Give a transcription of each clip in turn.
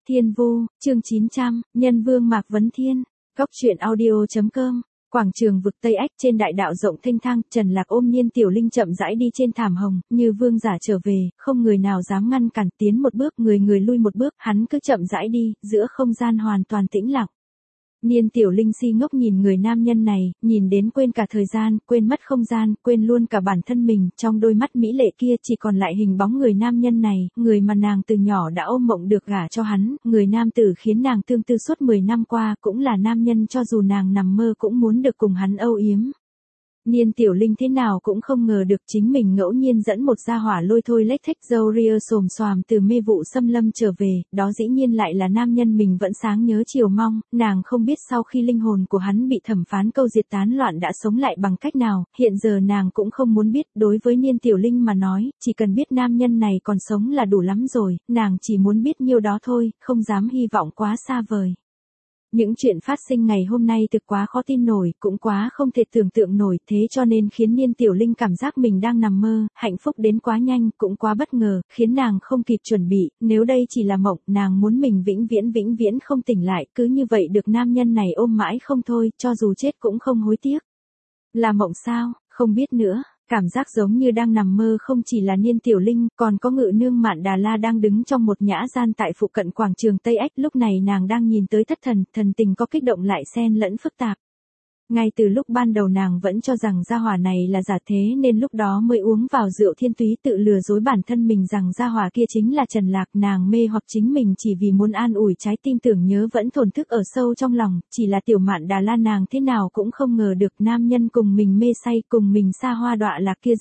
Thiên Vu, chương 900, Nhân Vương Mạc Vấn Thiên. Góc truyện audio.com. Quảng trường vực Tây Ách trên đại đạo rộng thênh thang, Trần Lạc ôm Niên Tiểu Linh chậm rãi đi trên thảm hồng, như vương giả trở về, không người nào dám ngăn cản, tiến một bước người người lui một bước, hắn cứ chậm rãi đi, giữa không gian hoàn toàn tĩnh lặng. Niên Tiểu Linh si ngốc nhìn người nam nhân này, nhìn đến quên cả thời gian, quên mất không gian, quên luôn cả bản thân mình, trong đôi mắt mỹ lệ kia chỉ còn lại hình bóng người nam nhân này, người mà nàng từ nhỏ đã ôm mộng được gả cho hắn, người nam tử khiến nàng tương tư suốt 10 năm qua, cũng là nam nhân cho dù nàng nằm mơ cũng muốn được cùng hắn âu yếm. Niên Tiểu Linh thế nào cũng không ngờ được chính mình ngẫu nhiên dẫn một gia hỏa lôi thôi lếch thếch râu ria xồm xoàm từ mê vụ xâm lâm trở về, đó dĩ nhiên lại là nam nhân mình vẫn sáng nhớ chiều mong, nàng không biết sau khi linh hồn của hắn bị thẩm phán câu diệt tán loạn đã sống lại bằng cách nào, hiện giờ nàng cũng không muốn biết, đối với Niên Tiểu Linh mà nói, chỉ cần biết nam nhân này còn sống là đủ lắm rồi, nàng chỉ muốn biết nhiêu đó thôi, không dám hy vọng quá xa vời. Những chuyện phát sinh ngày hôm nay thực quá khó tin nổi, cũng quá không thể tưởng tượng nổi, thế cho nên khiến Niên Tiểu Linh cảm giác mình đang nằm mơ, hạnh phúc đến quá nhanh, cũng quá bất ngờ, khiến nàng không kịp chuẩn bị, nếu đây chỉ là mộng, nàng muốn mình vĩnh viễn không tỉnh lại, cứ như vậy được nam nhân này ôm mãi không thôi, cho dù chết cũng không hối tiếc. Là mộng sao, không biết nữa. Cảm giác giống như đang nằm mơ không chỉ là Niên Tiểu Linh, còn có Ngự Nương Mạn Đà La đang đứng trong một nhã gian tại phụ cận quảng trường Tây Ách, lúc này nàng đang nhìn tới thất thần, thần tình có kích động lại xen lẫn phức tạp. Ngay từ lúc ban đầu nàng vẫn cho rằng gia hỏa này là giả thế nên lúc đó mới uống vào rượu thiên túy tự lừa dối bản thân mình rằng gia hỏa kia chính là Trần Lạc, nàng mê hoặc chính mình chỉ vì muốn an ủi trái tim tưởng nhớ vẫn thổn thức ở sâu trong lòng, chỉ là Tiểu Mạn Đà La nàng thế nào cũng không ngờ được nam nhân cùng mình mê say cùng mình xa hoa đọa lạc kia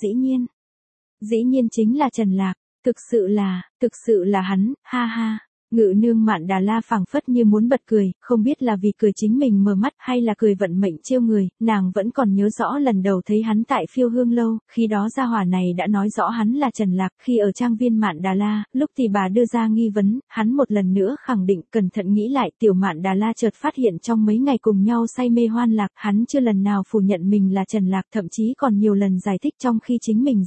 dĩ nhiên chính là Trần Lạc, thực sự là hắn, ha ha. Ngự Nương Mạn Đà La phảng phất như muốn bật cười, không biết là vì cười chính mình mờ mắt hay là cười vận mệnh trêu người, nàng vẫn còn nhớ rõ lần đầu thấy hắn tại Phiêu Hương Lâu, khi đó gia hỏa này đã nói rõ hắn là Trần Lạc, khi ở trang viên Mạn Đà La, lúc thì bà đưa ra nghi vấn, hắn một lần nữa khẳng định, cẩn thận nghĩ lại, Tiểu Mạn Đà La chợt phát hiện trong mấy ngày cùng nhau say mê hoan lạc, hắn chưa lần nào phủ nhận mình là Trần Lạc, thậm chí còn nhiều lần giải thích trong khi chính mình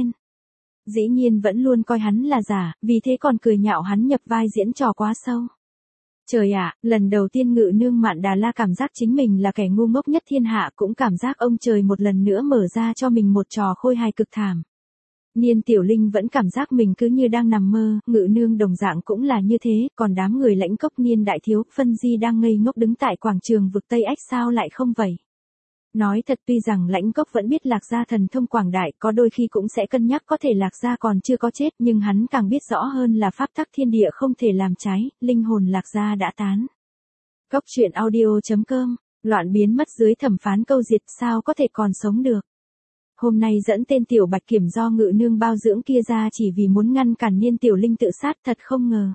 dĩ nhiên vẫn luôn coi hắn là giả, vì thế còn cười nhạo hắn nhập vai diễn trò quá sâu. Trời ạ, lần đầu tiên Ngự Nương Mạn Đà La cảm giác chính mình là kẻ ngu ngốc nhất thiên hạ, cũng cảm giác ông trời một lần nữa mở ra cho mình một trò khôi hài cực thảm. Niên Tiểu Linh vẫn cảm giác mình cứ như đang nằm mơ, Ngự Nương đồng dạng cũng là như thế, còn đám người Lãnh Cốc Niên đại thiếu, Phân Di đang ngây ngốc đứng tại quảng trường vực Tây Ách sao lại không vậy? Nói thật tuy rằng Lãnh Cốc vẫn biết Lạc Gia thần thông quảng đại, có đôi khi cũng sẽ cân nhắc có thể Lạc Gia còn chưa có chết, nhưng hắn càng biết rõ hơn là pháp tắc thiên địa không thể làm trái, linh hồn Lạc Gia đã tán. Góc truyện audio.com, loạn biến mất dưới thẩm phán câu diệt sao có thể còn sống được. Hôm nay dẫn tên Tiểu Bạch Kiểm do Ngự Nương bao dưỡng kia ra chỉ vì muốn ngăn cản Niên Tiểu Linh tự sát, thật không ngờ.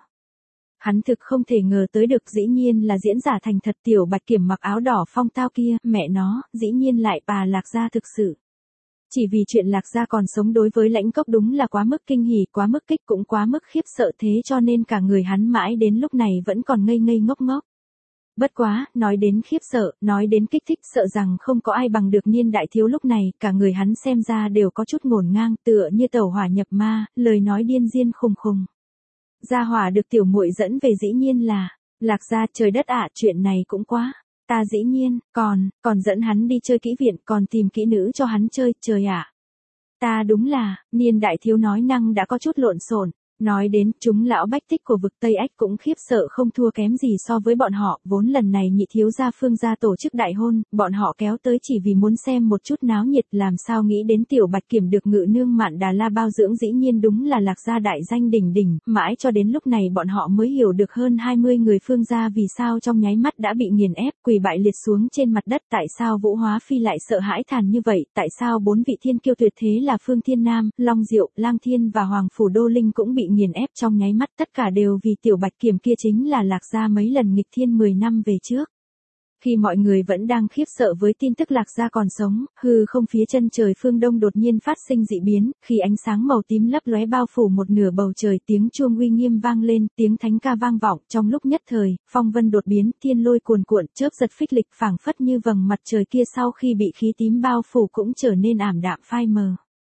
Hắn thực không thể ngờ tới được, dĩ nhiên là diễn giả thành thật. Tiểu Bạch Kiểm mặc áo đỏ phong tao kia, mẹ nó, dĩ nhiên lại bà Lạc Gia thực sự. Chỉ vì chuyện Lạc Gia còn sống đối với Lãnh Cốc đúng là quá mức kinh hỉ, quá mức kích cũng quá mức khiếp sợ, thế cho nên cả người hắn mãi đến lúc này vẫn còn ngây ngây ngốc ngốc. Bất quá, nói đến khiếp sợ, nói đến kích thích, sợ rằng không có ai bằng được Niên đại thiếu lúc này, cả người hắn xem ra đều có chút ngổn ngang, tựa như tẩu hỏa nhập ma, lời nói điên diên khùng khùng. Gia hỏa được tiểu muội dẫn về dĩ nhiên là Lạc Gia, trời đất ạ, chuyện này cũng quá. Ta dĩ nhiên, còn dẫn hắn đi chơi kỹ viện, còn tìm kỹ nữ cho hắn chơi, trời ạ. Ta đúng là, Niên đại thiếu nói năng đã có chút lộn xộn. Nói đến, chúng lão bách tích của vực Tây Ách cũng khiếp sợ không thua kém gì so với bọn họ, vốn lần này Nhị thiếu gia Phương gia tổ chức đại hôn, bọn họ kéo tới chỉ vì muốn xem một chút náo nhiệt, làm sao nghĩ đến Tiểu Bạch Kiểm được Ngự Nương Mạn Đà La bao dưỡng dĩ nhiên đúng là Lạc Gia đại danh đỉnh đỉnh, mãi cho đến lúc này bọn họ mới hiểu được hơn 20 người Phương gia vì sao trong nháy mắt đã bị nghiền ép, quỳ bại liệt xuống trên mặt đất, tại sao Vũ Hóa Phi lại sợ hãi thàn như vậy, tại sao 4 vị thiên kiêu tuyệt thế là Phương Thiên Nam, Long Diệu, Lang Thiên và Hoàng Phủ Đô Linh cũng bị nghiền ép trong nháy mắt, tất cả đều vì Tiểu Bạch Kiểm kia chính là Lạc Gia mấy lần nghịch thiên 10 năm về trước. Khi mọi người vẫn đang khiếp sợ với tin tức Lạc Gia còn sống, hư không phía chân trời phương đông đột nhiên phát sinh dị biến, khi ánh sáng màu tím lấp lóe bao phủ một nửa bầu trời, tiếng chuông uy nghiêm vang lên, tiếng thánh ca vang vọng, trong lúc nhất thời, phong vân đột biến, thiên lôi cuồn cuộn, chớp giật phích lịch, phảng phất như vầng mặt trời kia sau khi bị khí tím bao phủ cũng trở nên ảm đạm phai mờ.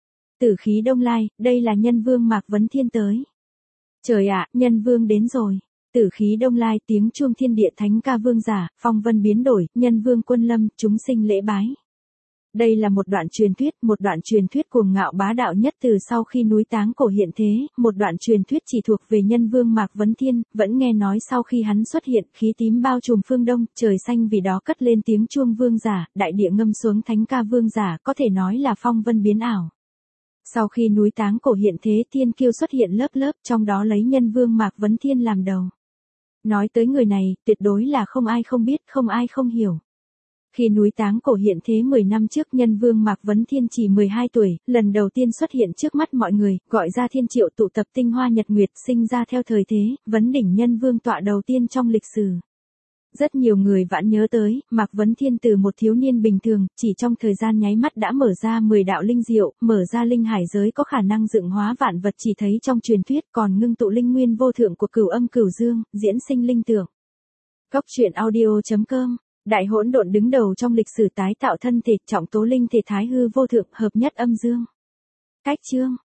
Tử khí đông lai, đây là Nhân Vương Mạc Vấn Thiên tới. Trời ạ, Nhân Vương đến rồi. Tử khí đông lai, tiếng chuông thiên địa, thánh ca vương giả, phong vân biến đổi, nhân vương quân lâm, chúng sinh lễ bái. Đây là một đoạn truyền thuyết cuồng ngạo bá đạo nhất từ sau khi núi Táng Cổ hiện thế, một đoạn truyền thuyết chỉ thuộc về nhân vương Mạc Vấn Thiên, vẫn nghe nói sau khi hắn xuất hiện, khí tím bao trùm phương đông, trời xanh vì đó cất lên tiếng chuông vương giả, đại địa ngâm xuống thánh ca vương giả, có thể nói là phong vân biến ảo. Sau khi núi Táng Cổ hiện thế, thiên kiêu xuất hiện lớp lớp, trong đó lấy nhân vương Mạc Vấn Thiên làm đầu. Nói tới người này, tuyệt đối là không ai không biết, không ai không hiểu. Khi núi Táng Cổ hiện thế 10 năm trước, nhân vương Mạc Vấn Thiên chỉ 12 tuổi, lần đầu tiên xuất hiện trước mắt mọi người, gọi ra thiên triệu tụ tập tinh hoa nhật nguyệt, sinh ra theo thời thế, vấn đỉnh nhân vương tọa đầu tiên trong lịch sử. Rất nhiều người vẫn nhớ tới, Mạc Vấn Thiên từ một thiếu niên bình thường, chỉ trong thời gian nháy mắt đã mở ra 10 đạo linh diệu, mở ra linh hải giới có khả năng dựng hóa vạn vật chỉ thấy trong truyền thuyết, còn ngưng tụ linh nguyên vô thượng của Cửu Âm Cửu Dương, diễn sinh linh tượng. Cốc truyện audio.com. Đại hỗn độn đứng đầu trong lịch sử tái tạo thân thể, trọng tố linh thể thái hư vô thượng, hợp nhất âm dương. Cách chương